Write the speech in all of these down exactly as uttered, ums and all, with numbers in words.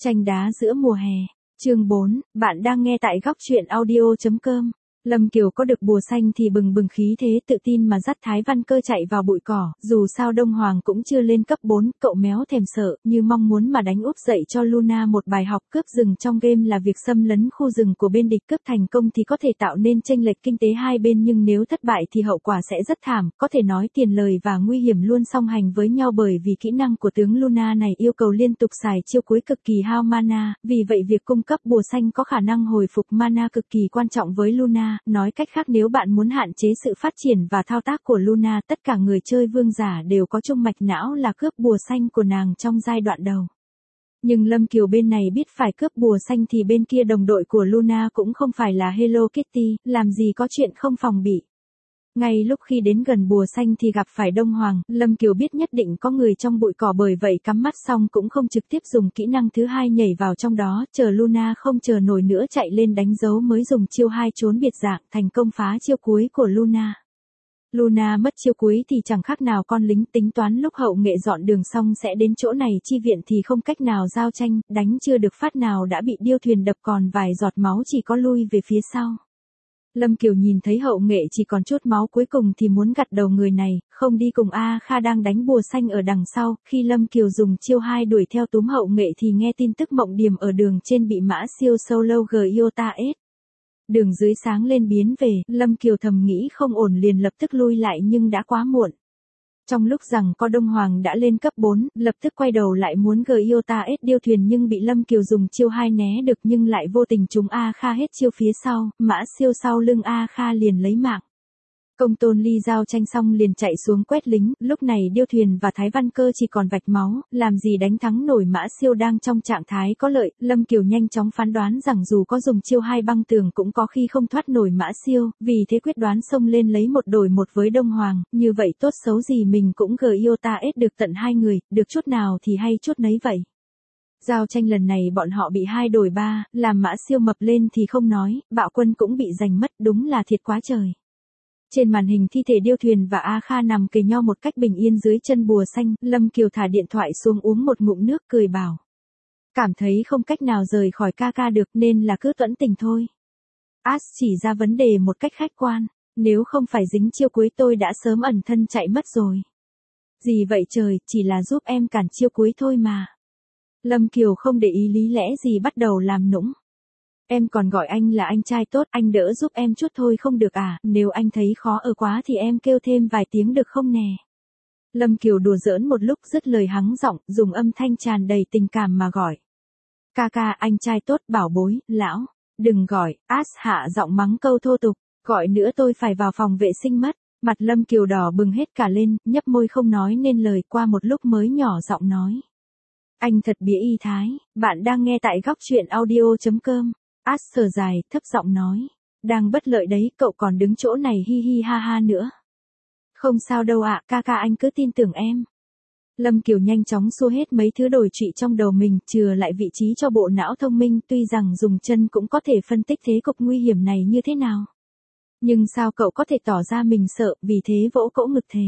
Tranh đá giữa mùa hè. Chương bốn, bạn đang nghe tại góc truyện audio chấm com. Lâm Kiều có được bùa xanh thì bừng bừng khí thế tự tin mà dắt Thái Văn Cơ chạy vào bụi cỏ, dù sao Đông Hoàng cũng chưa lên cấp bốn, cậu méo thèm sợ, như mong muốn mà đánh úp dậy cho Luna một bài học. Cướp rừng trong game là việc xâm lấn khu rừng của bên địch, cướp thành công thì có thể tạo nên chênh lệch kinh tế hai bên, nhưng nếu thất bại thì hậu quả sẽ rất thảm, có thể nói tiền lời và nguy hiểm luôn song hành với nhau, bởi vì kỹ năng của tướng Luna này yêu cầu liên tục xài chiêu cuối cực kỳ hao mana, vì vậy việc cung cấp bùa xanh có khả năng hồi phục mana cực kỳ quan trọng với Luna. Nói cách khác, nếu bạn muốn hạn chế sự phát triển và thao tác của Luna, tất cả người chơi vương giả đều có chung mạch não là cướp bùa xanh của nàng trong giai đoạn đầu. Nhưng Lâm Kiều bên này biết phải cướp bùa xanh thì bên kia đồng đội của Luna cũng không phải là Hello Kitty, làm gì có chuyện không phòng bị. Ngay lúc khi đến gần bùa xanh thì gặp phải Đông Hoàng, Lâm Kiều biết nhất định có người trong bụi cỏ, bởi vậy cắm mắt xong cũng không trực tiếp dùng kỹ năng thứ hai nhảy vào trong đó, chờ Luna không chờ nổi nữa chạy lên đánh dấu mới dùng chiêu hai trốn biệt dạng, thành công phá chiêu cuối của Luna. Luna mất chiêu cuối thì chẳng khác nào con lính tính toán lúc hậu nghệ dọn đường xong sẽ đến chỗ này chi viện thì không cách nào giao tranh, đánh chưa được phát nào đã bị điêu thuyền đập, còn vài giọt máu chỉ có lui về phía sau. Lâm Kiều nhìn thấy hậu nghệ chỉ còn chút máu cuối cùng thì muốn gặt đầu người này, không đi cùng. A Kha đang đánh bùa xanh ở đằng sau, khi Lâm Kiều dùng chiêu hai đuổi theo túm hậu nghệ thì nghe tin tức Mộng Điềm ở đường trên bị Mã Siêu solo Giota S. Đường dưới sáng lên biến về, Lâm Kiều thầm nghĩ không ổn liền lập tức lui lại, nhưng đã quá muộn. Trong lúc rằng có Đông Hoàng đã lên cấp bốn, lập tức quay đầu lại muốn Giota S điêu thuyền, nhưng bị Lâm Kiều dùng chiêu hai né được, nhưng lại vô tình trúng A Kha hết chiêu phía sau, Mã Siêu sau lưng A Kha liền lấy mạng. Công Tôn Ly giao tranh xong liền chạy xuống quét lính, lúc này điêu thuyền và Thái Văn Cơ chỉ còn vạch máu, làm gì đánh thắng nổi Mã Siêu đang trong trạng thái có lợi. Lâm Kiều nhanh chóng phán đoán rằng dù có dùng chiêu hai băng tường cũng có khi không thoát nổi Mã Siêu, vì thế quyết đoán xông lên lấy một đổi một với Đông Hoàng, như vậy tốt xấu gì mình cũng Giota S được tận hai người, được chút nào thì hay chút nấy vậy. Giao tranh lần này bọn họ bị hai đổi ba, làm Mã Siêu mập lên thì không nói, Bạo Quân cũng bị giành mất, đúng là thiệt quá trời. Trên màn hình thi thể điêu thuyền và A Kha nằm kề nhau một cách bình yên dưới chân bùa xanh, Lâm Kiều thả điện thoại xuống uống một ngụm nước cười bảo. Cảm thấy không cách nào rời khỏi ca ca được nên là cứ tuẫn tình thôi. As chỉ ra vấn đề một cách khách quan, nếu không phải dính chiêu cuối tôi đã sớm ẩn thân chạy mất rồi. Gì vậy trời, chỉ là giúp em cản chiêu cuối thôi mà. Lâm Kiều không để ý lý lẽ gì bắt đầu làm nũng. Em còn gọi anh là anh trai tốt, anh đỡ giúp em chút thôi không được à, nếu anh thấy khó ở quá thì em kêu thêm vài tiếng được không nè. Lâm Kiều đùa giỡn một lúc, dứt lời hắng giọng, dùng âm thanh tràn đầy tình cảm mà gọi. Ca ca, anh trai tốt, bảo bối, lão, đừng gọi. As hạ giọng mắng câu thô tục, gọi nữa tôi phải vào phòng vệ sinh mất. Mặt Lâm Kiều đỏ bừng hết cả lên, nhấp môi không nói nên lời, qua một lúc mới nhỏ giọng nói. Anh thật bĩa y Thái, bạn đang nghe tại góc truyện audio chấm com. As thở dài, thấp giọng nói. Đang bất lợi đấy, cậu còn đứng chỗ này hi hi ha ha nữa. Không sao đâu ạ, ca ca anh cứ tin tưởng em. Lâm Kiều nhanh chóng xua hết mấy thứ đồi trụy trong đầu mình, chừa lại vị trí cho bộ não thông minh, tuy rằng dùng chân cũng có thể phân tích thế cục nguy hiểm này như thế nào. Nhưng sao cậu có thể tỏ ra mình sợ, vì thế vỗ cỗ ngực thề.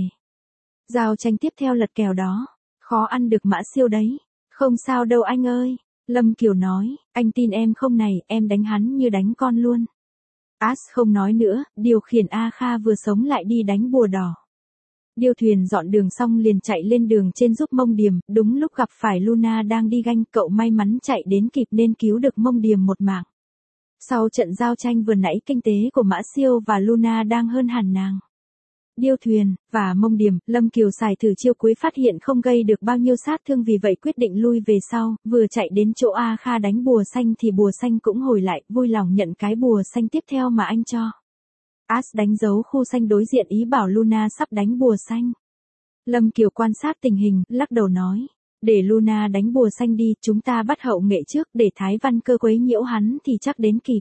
Giao tranh tiếp theo lật kèo đó, khó ăn được Mã Siêu đấy. Không sao đâu anh ơi. Lâm Kiều nói, anh tin em không này, em đánh hắn như đánh con luôn. As không nói nữa, điều khiển A Kha vừa sống lại đi đánh bùa đỏ. Điêu thuyền dọn đường xong liền chạy lên đường trên giúp Mông Điềm, đúng lúc gặp phải Luna đang đi ganh, cậu may mắn chạy đến kịp nên cứu được Mông Điềm một mạng. Sau trận giao tranh vừa nãy, kinh tế của Mã Siêu và Luna đang hơn hẳn nàng. Điêu thuyền và Mông Điềm, Lâm Kiều xài thử chiêu cuối phát hiện không gây được bao nhiêu sát thương, vì vậy quyết định lui về sau, vừa chạy đến chỗ A Kha đánh bùa xanh thì bùa xanh cũng hồi lại, vui lòng nhận cái bùa xanh tiếp theo mà anh cho. As đánh dấu khu xanh đối diện ý bảo Luna sắp đánh bùa xanh. Lâm Kiều quan sát tình hình, lắc đầu nói, để Luna đánh bùa xanh đi, chúng ta bắt hậu nghệ trước, để Thái Văn Cơ quấy nhiễu hắn thì chắc đến kịp.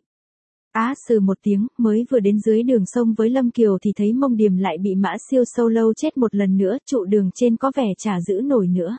Á sừ một tiếng, mới vừa đến dưới đường sông với Lâm Kiều thì thấy Mông Điềm lại bị Mã Siêu solo chết một lần nữa, trụ đường trên có vẻ chả giữ nổi nữa.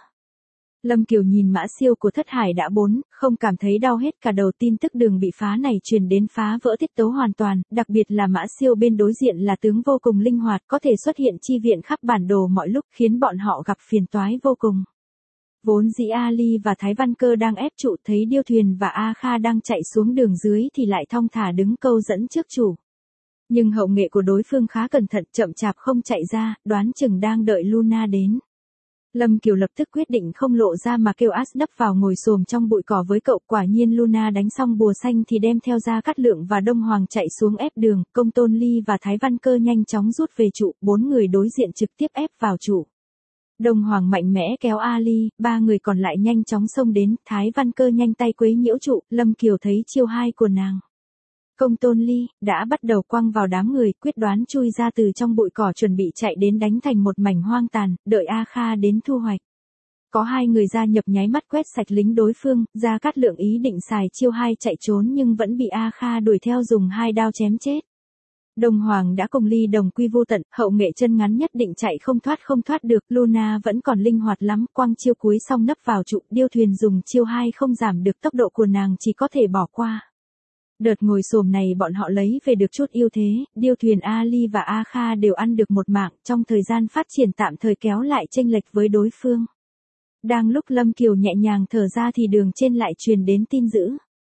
Lâm Kiều nhìn Mã Siêu của Thất Hải đã bốn, không cảm thấy đau hết cả đầu. Tin tức đường bị phá này truyền đến phá vỡ tiết tấu hoàn toàn, đặc biệt là Mã Siêu bên đối diện là tướng vô cùng linh hoạt, có thể xuất hiện chi viện khắp bản đồ mọi lúc, khiến bọn họ gặp phiền toái vô cùng. Vốn dĩ Ali và Thái Văn Cơ đang ép trụ, thấy Điêu Thuyền và A Kha đang chạy xuống đường dưới thì lại thong thả đứng câu dẫn trước trụ. Nhưng hậu nghệ của đối phương khá cẩn thận, chậm chạp không chạy ra, đoán chừng đang đợi Luna đến. Lâm Kiều lập tức quyết định không lộ ra mà kêu As nấp vào ngồi xổm trong bụi cỏ với cậu. Quả nhiên Luna đánh xong bùa xanh thì đem theo Gia Cát Lượng và Đông Hoàng chạy xuống ép đường. Công Tôn Ly và Thái Văn Cơ nhanh chóng rút về trụ, bốn người đối diện trực tiếp ép vào trụ. Đông Hoàng mạnh mẽ kéo Ali, ba người còn lại nhanh chóng xông đến. Thái Văn Cơ nhanh tay quấy nhiễu trụ, Lâm Kiều thấy chiêu hai của nàng. Công Tôn Ly đã bắt đầu quăng vào đám người, quyết đoán chui ra từ trong bụi cỏ chuẩn bị chạy đến đánh thành một mảnh hoang tàn, đợi A Kha đến thu hoạch. Có hai người gia nhập nháy mắt quét sạch lính đối phương, Gia Cát Lượng ý định xài chiêu hai chạy trốn nhưng vẫn bị A Kha đuổi theo dùng hai đao chém chết. Đông Hoàng đã cùng Ly đồng quy vô tận, hậu nghệ chân ngắn nhất định chạy không thoát không thoát được, Luna vẫn còn linh hoạt lắm, quăng chiêu cuối xong nấp vào trụ, Điêu Thuyền dùng chiêu hai không giảm được tốc độ của nàng, chỉ có thể bỏ qua. Đợt ngồi xổm này bọn họ lấy về được chút ưu thế, Điêu Thuyền Ali và A Kha đều ăn được một mạng, trong thời gian phát triển tạm thời kéo lại chênh lệch với đối phương. Đang lúc Lâm Kiều nhẹ nhàng thở ra thì đường trên lại truyền đến tin dữ.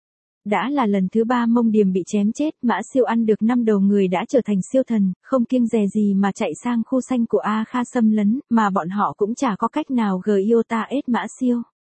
Đã là lần thứ ba Mông Điềm bị chém chết, Mã Siêu ăn được năm đầu người đã trở thành siêu thần, không kiêng dè gì mà chạy sang khu xanh của A Kha xâm lấn, mà bọn họ cũng chả có cách nào gờ yêu ta ết Mã Siêu.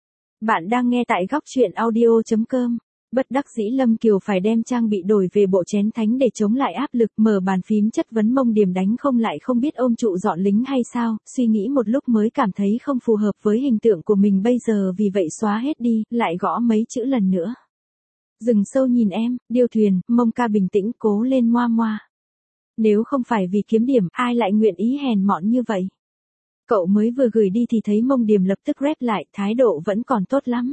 Bạn đang nghe tại góc truyện audio chấm com. Bất đắc dĩ Lâm Kiều phải đem trang bị đổi về bộ chén thánh để chống lại áp lực, mở bàn phím chất vấn Mông Điềm đánh không lại không biết ôm trụ dọn lính hay sao, suy nghĩ một lúc mới cảm thấy không phù hợp với hình tượng của mình bây giờ, vì vậy xóa hết đi, lại gõ mấy chữ lần nữa. Dừng sâu nhìn em, Điêu Thuyền, Mông ca bình tĩnh, cố lên moa moa. Nếu không phải vì kiếm điểm, ai lại nguyện ý hèn mọn như vậy? Cậu mới vừa gửi đi thì thấy Mông Điềm lập tức rep lại, thái độ vẫn còn tốt lắm.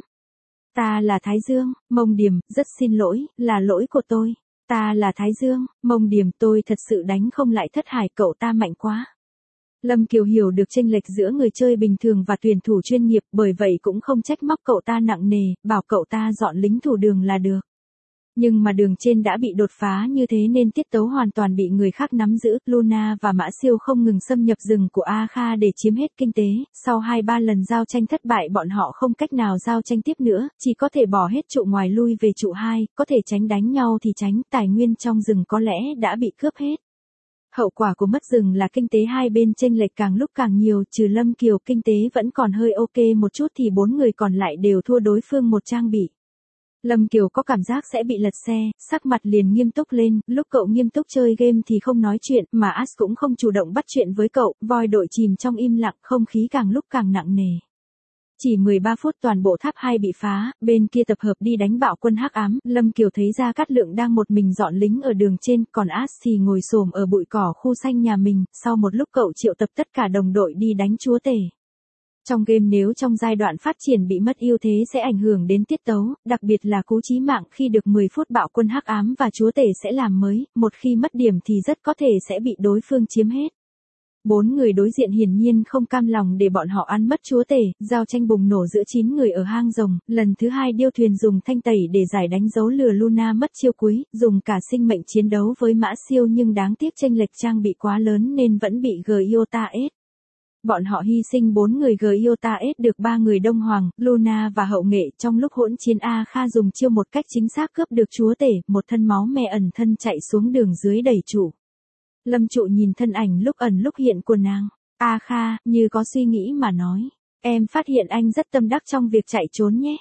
Ta là Thái Dương, Mông Điềm, rất xin lỗi, là lỗi của tôi. Ta là Thái Dương, Mông Điềm, tôi thật sự đánh không lại Thất Hải, cậu ta mạnh quá. Lâm Kiều hiểu được chênh lệch giữa người chơi bình thường và tuyển thủ chuyên nghiệp, bởi vậy cũng không trách móc cậu ta nặng nề, bảo cậu ta dọn lính thủ đường là được. Nhưng mà đường trên đã bị đột phá như thế nên tiết tấu hoàn toàn bị người khác nắm giữ, Luna và Mã Siêu không ngừng xâm nhập rừng của A Kha để chiếm hết kinh tế, sau hai ba lần giao tranh thất bại bọn họ không cách nào giao tranh tiếp nữa, chỉ có thể bỏ hết trụ ngoài lui về trụ hai, có thể tránh đánh nhau thì tránh, tài nguyên trong rừng có lẽ đã bị cướp hết. Hậu quả của mất rừng là kinh tế hai bên chênh lệch càng lúc càng nhiều, trừ Lâm Kiều kinh tế vẫn còn hơi ok một chút thì bốn người còn lại đều thua đối phương một trang bị. Lâm Kiều có cảm giác sẽ bị lật xe, sắc mặt liền nghiêm túc lên, lúc cậu nghiêm túc chơi game thì không nói chuyện, mà As cũng không chủ động bắt chuyện với cậu, voi đội chìm trong im lặng, không khí càng lúc càng nặng nề. Chỉ mười ba phút toàn bộ tháp hai bị phá, bên kia tập hợp đi đánh bạo quân hắc ám, Lâm Kiều thấy Gia Cát Lượng đang một mình dọn lính ở đường trên, còn As thì ngồi xổm ở bụi cỏ khu xanh nhà mình, sau một lúc cậu triệu tập tất cả đồng đội đi đánh chúa tể. Trong game nếu trong giai đoạn phát triển bị mất ưu thế sẽ ảnh hưởng đến tiết tấu, đặc biệt là cú chí mạng khi được mười phút bạo quân hắc ám và chúa tể sẽ làm mới, một khi mất điểm thì rất có thể sẽ bị đối phương chiếm hết. Bốn người đối diện hiển nhiên không cam lòng để bọn họ ăn mất chúa tể, giao tranh bùng nổ giữa chín người ở hang rồng, lần thứ hai Điêu Thuyền dùng thanh tẩy để giải đánh dấu lừa Luna mất chiêu cuối, dùng cả sinh mệnh chiến đấu với Mã Siêu nhưng đáng tiếc chênh lệch trang bị quá lớn nên vẫn bị G I O T A ết. Bọn họ hy sinh bốn người G I O T A ết được ba người Đông Hoàng, Luna và hậu nghệ, trong lúc hỗn chiến A Kha dùng chiêu một cách chính xác cướp được chúa tể, một thân máu me ẩn thân chạy xuống đường dưới đẩy trụ. Lâm Trụ nhìn thân ảnh lúc ẩn lúc hiện của nàng, A Kha, như có suy nghĩ mà nói, em phát hiện anh rất tâm đắc trong việc chạy trốn nhé.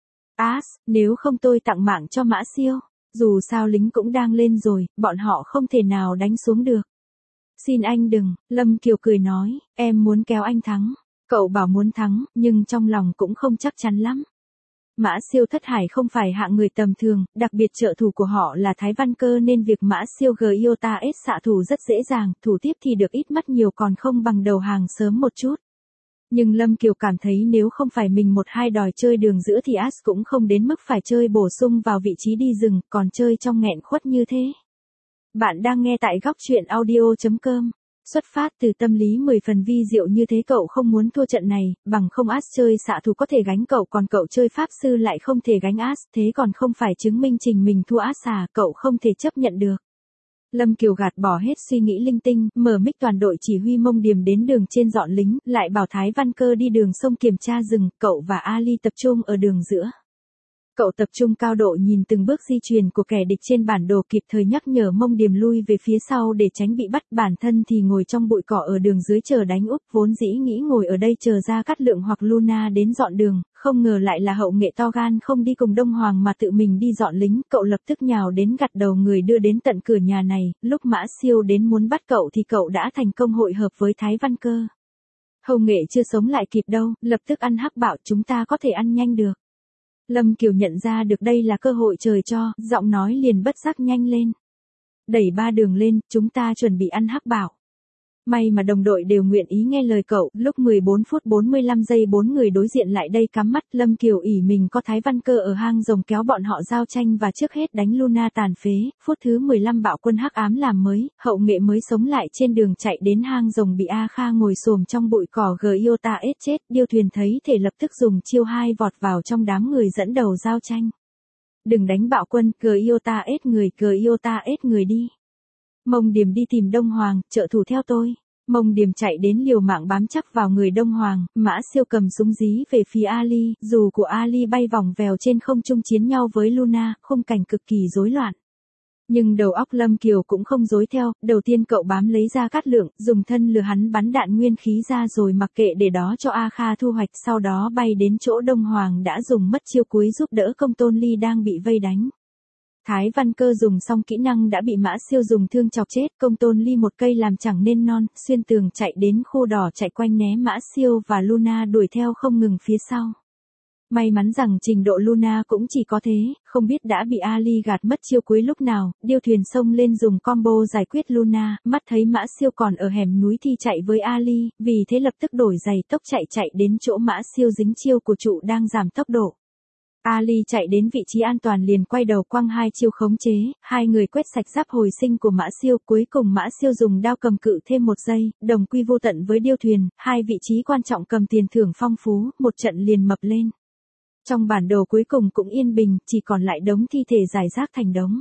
As, nếu không tôi tặng mạng cho Mã Siêu, dù sao lính cũng đang lên rồi, bọn họ không thể nào đánh xuống được. Xin anh đừng, Lâm Kiều cười nói, em muốn kéo anh thắng. Cậu bảo muốn thắng, nhưng trong lòng cũng không chắc chắn lắm. Mã Siêu Thất Hải không phải hạng người tầm thường, đặc biệt trợ thủ của họ là Thái Văn Cơ nên việc Mã Siêu G I O T A ết xạ thủ rất dễ dàng, thủ tiếp thì được ít mất nhiều còn không bằng đầu hàng sớm một chút. Nhưng Lâm Kiều cảm thấy nếu không phải mình một hai đòi chơi đường giữa thì As cũng không đến mức phải chơi bổ sung vào vị trí đi rừng, còn chơi trong nghẹn khuất như thế. Bạn đang nghe tại góc truyện audio chấm com. Xuất phát từ tâm lý mười phần vi diệu như thế cậu không muốn thua trận này, bằng không As chơi xạ thủ có thể gánh cậu còn cậu chơi pháp sư lại không thể gánh As, thế còn không phải chứng minh trình mình thua As à, cậu không thể chấp nhận được. Lâm Kiều gạt bỏ hết suy nghĩ linh tinh, mở mic toàn đội chỉ huy Mông Điềm đến đường trên dọn lính, lại bảo Thái Văn Cơ đi đường sông kiểm tra rừng, cậu và Ali tập trung ở đường giữa. Cậu tập trung cao độ nhìn từng bước di chuyển của kẻ địch trên bản đồ, kịp thời nhắc nhở Mông Điềm lui về phía sau để tránh bị bắt, bản thân thì ngồi trong bụi cỏ ở đường dưới chờ đánh úp, vốn dĩ nghĩ ngồi ở đây chờ Gia Cát Lượng hoặc Luna đến dọn đường, không ngờ lại là Hậu Nghệ to gan không đi cùng Đông Hoàng mà tự mình đi dọn lính, cậu lập tức nhào đến gặt đầu người đưa đến tận cửa nhà này, lúc Mã Siêu đến muốn bắt cậu thì cậu đã thành công hội hợp với Thái Văn Cơ. Hậu Nghệ chưa sống lại kịp đâu, lập tức ăn hắc bảo chúng ta có thể ăn nhanh được. Lâm Kiều nhận ra được đây là cơ hội trời cho, giọng nói liền bất giác nhanh lên. Đẩy ba đường lên, chúng ta chuẩn bị ăn hắc bảo. May mà đồng đội đều nguyện ý nghe lời cậu, lúc mười bốn phút bốn mươi lăm giây bốn người đối diện lại đây cắm mắt, Lâm Kiều ỷ mình có Thái Văn Cơ ở hang rồng kéo bọn họ giao tranh và trước hết đánh Luna tàn phế, phút thứ mười lăm bạo quân hắc ám làm mới, Hậu Nghệ mới sống lại trên đường chạy đến hang rồng bị A Kha ngồi xổm trong bụi cỏ Giota ết chết, Điêu Thuyền thấy thể lập tức dùng chiêu hai vọt vào trong đám người dẫn đầu giao tranh. Đừng đánh bạo quân, Giota ết người, Giota ết người đi. Mông Điềm đi tìm Đông Hoàng, trợ thủ theo tôi. Mông Điềm chạy đến liều mạng bám chắc vào người Đông Hoàng, Mã Siêu cầm súng dí về phía Ali, dù của Ali bay vòng vèo trên không trung chiến nhau với Luna, khung cảnh cực kỳ rối loạn. Nhưng đầu óc Lâm Kiều cũng không rối theo, đầu tiên cậu bám lấy Gia Cát Lượng, dùng thân lừa hắn bắn đạn nguyên khí ra rồi mặc kệ để đó cho A Kha thu hoạch, sau đó bay đến chỗ Đông Hoàng đã dùng mất chiêu cuối giúp đỡ Công Tôn Ly đang bị vây đánh. Thái Văn Cơ dùng xong kỹ năng đã bị Mã Siêu dùng thương chọc chết, Công Tôn Ly một cây làm chẳng nên non, xuyên tường chạy đến khu đỏ chạy quanh né Mã Siêu và Luna đuổi theo không ngừng phía sau. May mắn rằng trình độ Luna cũng chỉ có thế, không biết đã bị Ali gạt mất chiêu cuối lúc nào, Điêu Thuyền xông lên dùng combo giải quyết Luna, mắt thấy Mã Siêu còn ở hẻm núi thì chạy với Ali, vì thế lập tức đổi giày tốc chạy chạy đến chỗ Mã Siêu dính chiêu của trụ đang giảm tốc độ. Ali chạy đến vị trí an toàn liền quay đầu quăng hai chiêu khống chế, hai người quét sạch giáp hồi sinh của Mã Siêu, cuối cùng Mã Siêu dùng đao cầm cự thêm một giây, đồng quy vô tận với Điêu Thuyền, hai vị trí quan trọng cầm tiền thưởng phong phú, một trận liền mập lên. Trong bản đồ cuối cùng cũng yên bình, chỉ còn lại đống thi thể rải rác thành đống.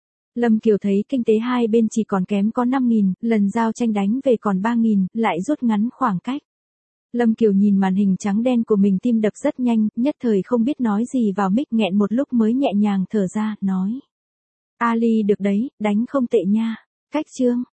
Lâm Kiều thấy kinh tế hai bên chỉ còn kém có năm nghìn, lần giao tranh đánh về còn ba nghìn, lại rút ngắn khoảng cách. Lâm Kiều nhìn màn hình trắng đen của mình tim đập rất nhanh, nhất thời không biết nói gì vào mic, nghẹn một lúc mới nhẹ nhàng thở ra, nói. Ali được đấy, đánh không tệ nha. Cách chương.